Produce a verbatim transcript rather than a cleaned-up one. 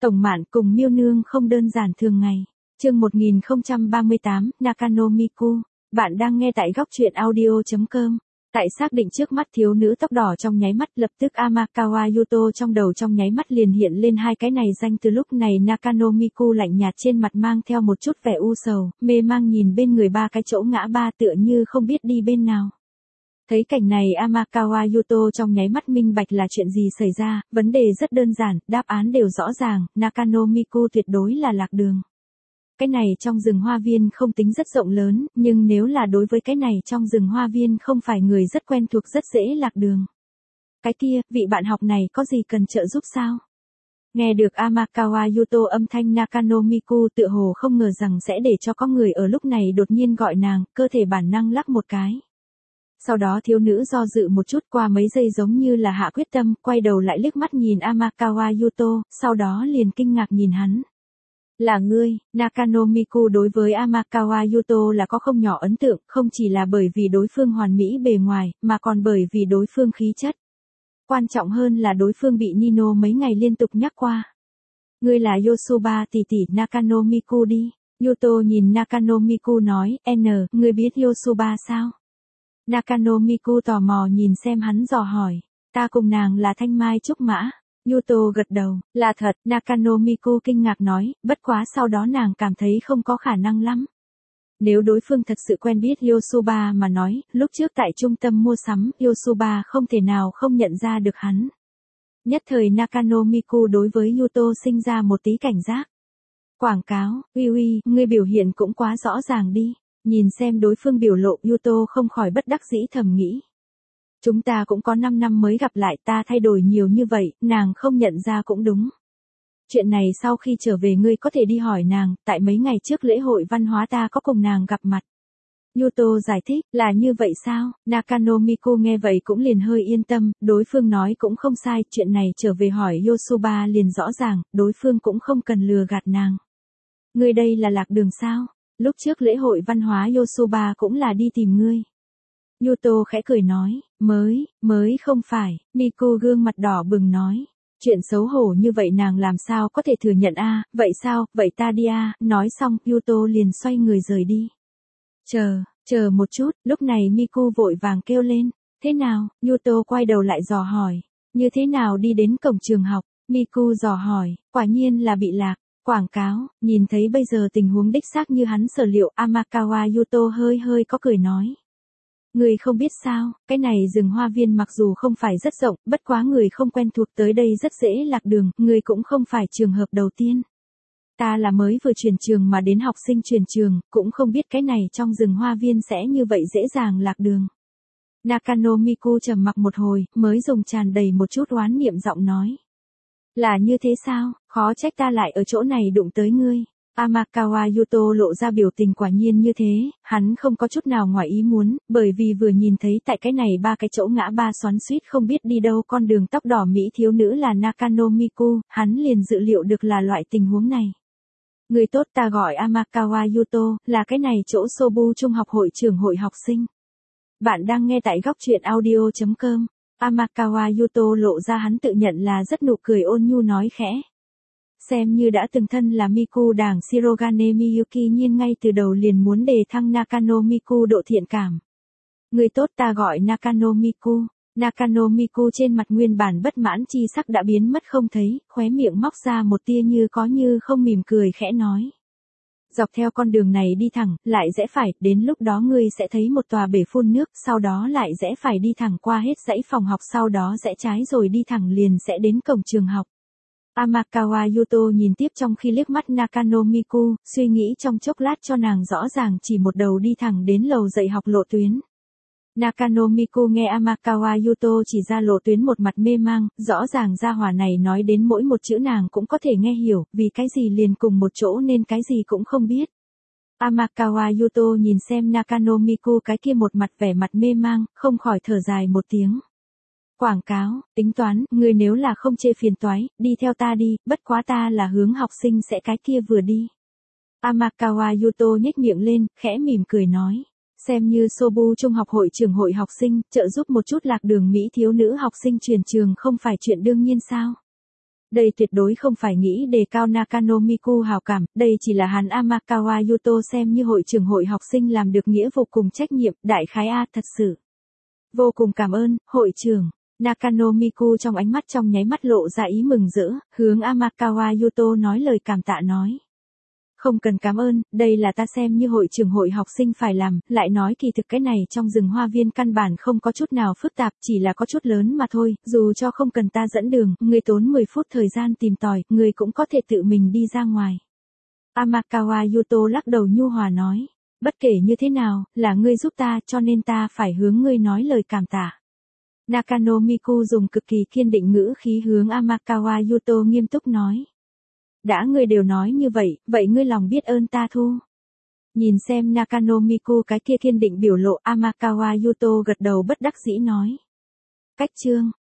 Tổng Mạn cùng Miêu Nương không đơn giản thường ngày. Chương một nghìn không trăm ba mươi tám, Nakano Miku. Bạn đang nghe tại góc truyện audio chấm com. Tại xác định trước mắt thiếu nữ tóc đỏ trong nháy mắt, lập tức Amakawa Yuto trong đầu trong nháy mắt liền hiện lên hai cái này danh từ. Lúc này Nakano Miku lạnh nhạt, trên mặt mang theo một chút vẻ u sầu, mê mang nhìn bên người ba cái chỗ ngã ba tựa như không biết đi bên nào. Thấy cảnh này Amakawa Yuto trong nháy mắt minh bạch là chuyện gì xảy ra, vấn đề rất đơn giản, đáp án đều rõ ràng, Nakano Miku tuyệt đối là lạc đường. Cái này trong rừng hoa viên không tính rất rộng lớn, nhưng nếu là đối với cái này trong rừng hoa viên không phải người rất quen thuộc rất dễ lạc đường. Cái kia, vị bạn học này có gì cần trợ giúp sao? Nghe được Amakawa Yuto âm thanh, Nakano Miku tựa hồ không ngờ rằng sẽ để cho có người ở lúc này đột nhiên gọi nàng, cơ thể bản năng lắc một cái. Sau đó thiếu nữ do dự một chút, qua mấy giây giống như là hạ quyết tâm, quay đầu lại liếc mắt nhìn Amakawa Yuto, sau đó liền kinh ngạc nhìn hắn. Là ngươi, Nakano Miku đối với Amakawa Yuto là có không nhỏ ấn tượng, không chỉ là bởi vì đối phương hoàn mỹ bề ngoài, mà còn bởi vì đối phương khí chất. Quan trọng hơn là đối phương bị Nino mấy ngày liên tục nhắc qua. Ngươi là Yosuba tỷ tỷ Nakano Miku đi. Yuto nhìn Nakano Miku nói, N, ngươi biết Yosuba sao? Nakano Miku tò mò nhìn xem hắn dò hỏi, ta cùng nàng là thanh mai trúc mã. Yuto gật đầu, là thật, Nakano Miku kinh ngạc nói, bất quá sau đó nàng cảm thấy không có khả năng lắm. Nếu đối phương thật sự quen biết Yosuba mà nói, lúc trước tại trung tâm mua sắm, Yosuba không thể nào không nhận ra được hắn. Nhất thời Nakano Miku đối với Yuto sinh ra một tí cảnh giác. Quảng cáo, uy uy, ngươi biểu hiện cũng quá rõ ràng đi. Nhìn xem đối phương biểu lộ, Yuto không khỏi bất đắc dĩ thầm nghĩ. Chúng ta cũng có năm năm mới gặp lại, ta thay đổi nhiều như vậy, nàng không nhận ra cũng đúng. Chuyện này sau khi trở về ngươi có thể đi hỏi nàng, tại mấy ngày trước lễ hội văn hóa ta có cùng nàng gặp mặt. Yuto giải thích, là như vậy sao? Nakano Miku nghe vậy cũng liền hơi yên tâm, đối phương nói cũng không sai, chuyện này trở về hỏi Yosuba liền rõ ràng, đối phương cũng không cần lừa gạt nàng. Ngươi đây là lạc đường sao? Lúc trước lễ hội văn hóa Yosuba cũng là đi tìm ngươi. Yuto khẽ cười nói, mới, mới không phải, Miku gương mặt đỏ bừng nói. Chuyện xấu hổ như vậy nàng làm sao có thể thừa nhận a? Vậy sao, vậy ta đi a? Nói xong, Yuto liền xoay người rời đi. Chờ, chờ một chút, lúc này Miku vội vàng kêu lên, thế nào? Yuto quay đầu lại dò hỏi, như thế nào đi đến cổng trường học? Miku dò hỏi, quả nhiên là bị lạc. Quảng cáo, nhìn thấy bây giờ tình huống đích xác như hắn sở liệu, Amakawa Yuto hơi hơi có cười nói. Người không biết sao, cái này rừng hoa viên mặc dù không phải rất rộng, bất quá người không quen thuộc tới đây rất dễ lạc đường, người cũng không phải trường hợp đầu tiên. Ta là mới vừa chuyển trường mà đến học sinh chuyển trường, cũng không biết cái này trong rừng hoa viên sẽ như vậy dễ dàng lạc đường. Nakano Miku trầm mặc một hồi, mới dùng tràn đầy một chút oán niệm giọng nói. Là như thế sao, khó trách ta lại ở chỗ này đụng tới ngươi. Amakawa Yuto lộ ra biểu tình quả nhiên như thế, hắn không có chút nào ngoài ý muốn, bởi vì vừa nhìn thấy tại cái này ba cái chỗ ngã ba xoắn xuýt không biết đi đâu con đường tóc đỏ mỹ thiếu nữ là Nakano Miku, hắn liền dự liệu được là loại tình huống này. Người tốt, ta gọi Amakawa Yuto, là cái này chỗ Sobu Trung học hội trưởng hội học sinh. Bạn đang nghe tại góc truyện audio chấm com. Amakawa Yuto lộ ra hắn tự nhận là rất nụ cười ôn nhu nói khẽ. Xem như đã từng thân là Miku đảng Shirogane Miyuki nhiên ngay từ đầu liền muốn đề thăng Nakano Miku độ thiện cảm. Người tốt, ta gọi Nakano Miku. Nakano Miku trên mặt nguyên bản bất mãn chi sắc đã biến mất không thấy, khóe miệng móc ra một tia như có như không mỉm cười khẽ nói. Dọc theo con đường này đi thẳng, lại rẽ phải, đến lúc đó ngươi sẽ thấy một tòa bể phun nước, sau đó lại rẽ phải đi thẳng qua hết dãy phòng học, sau đó rẽ trái rồi đi thẳng liền sẽ đến cổng trường học. Amakawa Yuto nhìn tiếp trong khi liếc mắt Nakano Miku, suy nghĩ trong chốc lát cho nàng rõ ràng chỉ một đầu đi thẳng đến lầu dạy học lộ tuyến. Nakano Miku nghe Amakawa Yuto chỉ ra lộ tuyến một mặt mê mang, rõ ràng gia hỏa này nói đến mỗi một chữ nàng cũng có thể nghe hiểu, vì cái gì liền cùng một chỗ nên cái gì cũng không biết. Amakawa Yuto nhìn xem Nakano Miku cái kia một mặt vẻ mặt mê mang, không khỏi thở dài một tiếng. Quảng cáo, tính toán, người nếu là không chê phiền toái, đi theo ta đi, bất quá ta là hướng học sinh sẽ cái kia vừa đi. Amakawa Yuto nhếch miệng lên, khẽ mỉm cười nói. Xem như Sobu Trung học hội trưởng hội học sinh, trợ giúp một chút lạc đường mỹ thiếu nữ học sinh chuyển trường không phải chuyện đương nhiên sao. Đây tuyệt đối không phải nghĩ đề cao Nakano Miku hào cảm, đây chỉ là hắn Amakawa Yuto xem như hội trưởng hội học sinh làm được nghĩa vụ cùng trách nhiệm, đại khái A thật sự. Vô cùng cảm ơn, hội trưởng. Nakano Miku trong ánh mắt trong nháy mắt lộ ra ý mừng rỡ, hướng Amakawa Yuto nói lời cảm tạ nói. Không cần cảm ơn, đây là ta xem như hội trưởng hội học sinh phải làm, lại nói kỳ thực cái này trong rừng hoa viên căn bản không có chút nào phức tạp, chỉ là có chút lớn mà thôi, dù cho không cần ta dẫn đường, người tốn mười phút thời gian tìm tòi, người cũng có thể tự mình đi ra ngoài. Amakawa Yuto lắc đầu nhu hòa nói, bất kể như thế nào, là ngươi giúp ta cho nên ta phải hướng ngươi nói lời cảm tạ. Nakano Miku dùng cực kỳ kiên định ngữ khí hướng Amakawa Yuto nghiêm túc nói. Đã ngươi đều nói như vậy, vậy ngươi lòng biết ơn ta thu. Nhìn xem Nakano Miku cái kia kiên định biểu lộ Amakawa Yuto gật đầu bất đắc dĩ nói. Cách chương.